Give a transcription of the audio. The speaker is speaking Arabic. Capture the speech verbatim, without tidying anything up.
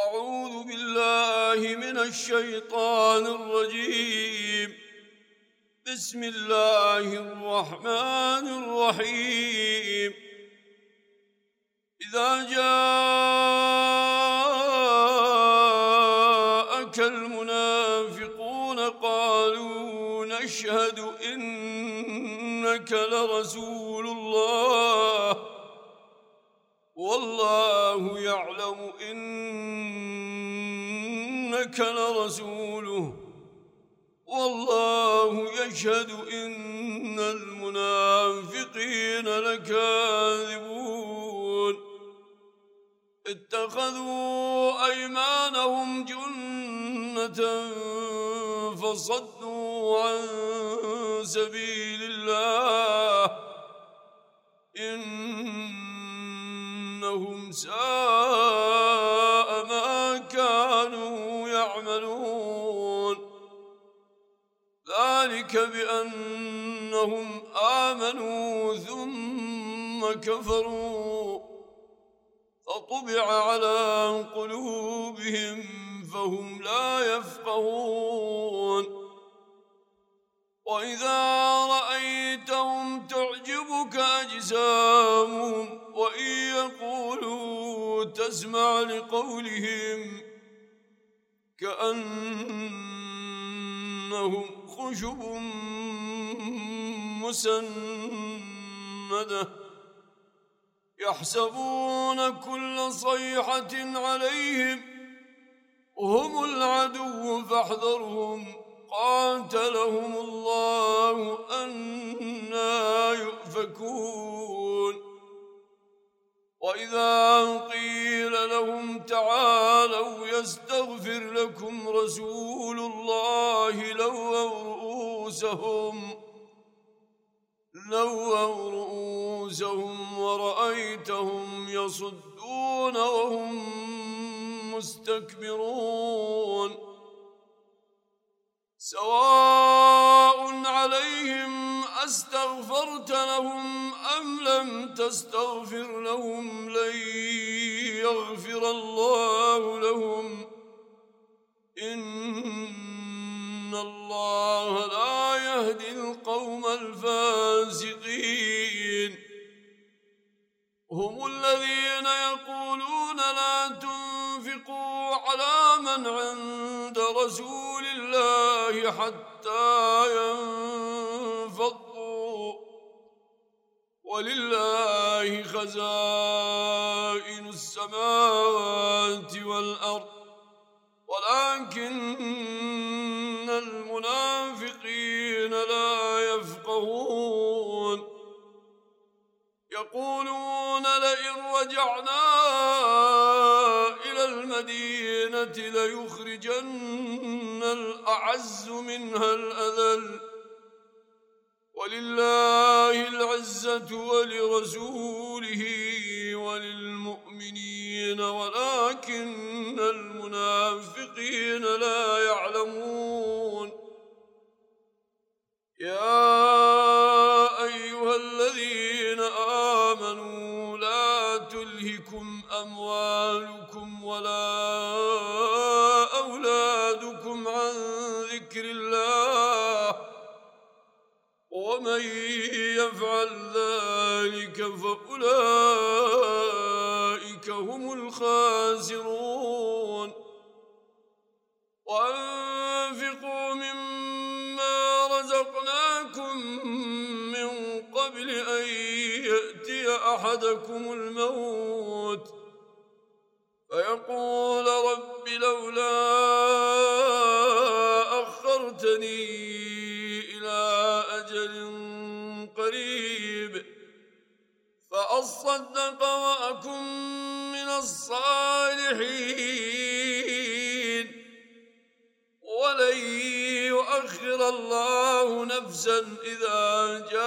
أعوذ بالله من الشيطان الرجيم. بسم الله الرحمن الرحيم. إذا جاءك المنافقون قالوا نشهد إنك لرسول الله والله يعلم إنك لرسوله والله يشهد إن المنافقين لكاذبون. اتخذوا أيمانهم جنة فصدوا عن سبيل الله إنهم ساء ما كانوا يعملون. ذلك بأنهم آمنوا ثم كفروا فطبع على قلوبهم فهم لا يفقهون. وإذا رأيتهم تعجبك أجسامهم وإن يقولوا تسمع لقولهم كأنهم خشب مسندة يحسبون كل صيحة عليهم هم العدو فاحذرهم قاتلهم الله أنى يؤفكون. وإذا قيل لهم تعالوا يستغفر لكم رسول الله لووا رؤوسهم لووا رؤوسهم ورأيتهم يصدون وهم مستكبرون. سواء عليهم أستغفرت لهم أم لم تستغفر لهم لن يغفر الله لهم إن الله لا يهدي القوم الفاسقين. هم الذين يقولون لا تنفقوا على من عند رسول الله حتى ينفضوا ولله خزائن السماوات والأرض ولكن المنافقين لا يفقهون. يقولون لئن رجعنا إلى المدينة ليخرجن الأعز منها الأذل ولله العزة ولرسوله وللمؤمنين ولكن المنافقين لا يعلمون. يا أيها الذين آمنوا لا تلهكم أموالكم ولا أولادكم عن ذكر الله ومن يفعل ذلك فأولئك هم الخاسرون. وأنفقوا مما رزقناكم من قبل أن يأتي أحدكم الموت فيقول رب لولا أخرتني إلى أجل قريب فأصدق وأكن من الصالحين ولن يؤخر الله نفسا إذا جاء